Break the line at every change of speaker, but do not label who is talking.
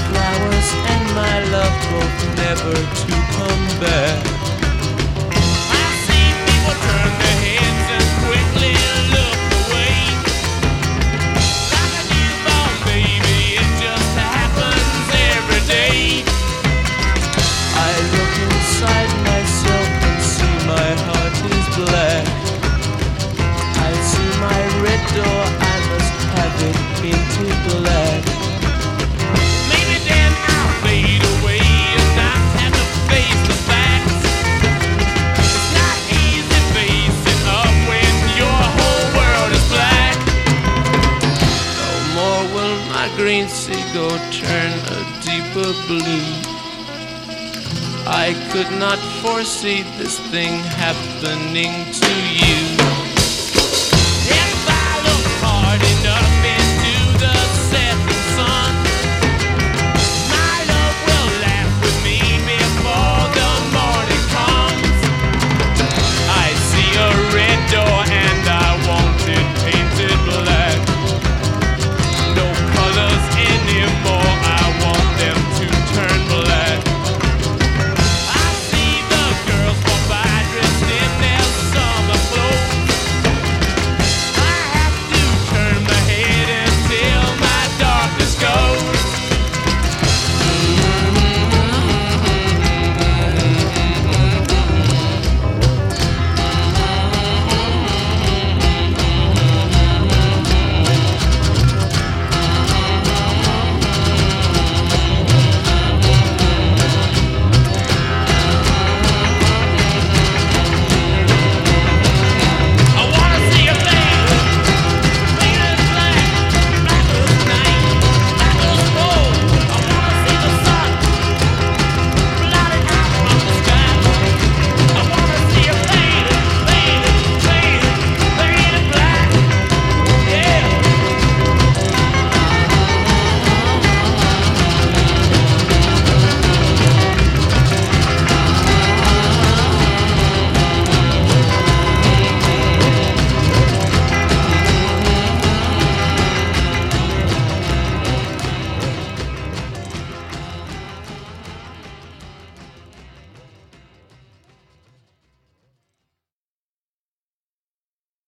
flowers and my love both never to come back. I see people turn their heads and quickly look away. Like a newborn baby, it just happens every day. I look inside myself and see my heart is black. I see my red door, I must have it painted black. Maybe then I'll fade away and not have to face the facts. It's not easy facing up when your whole world is black. No more will my green seagull turn a deeper blue. I could not foresee this thing happening to you.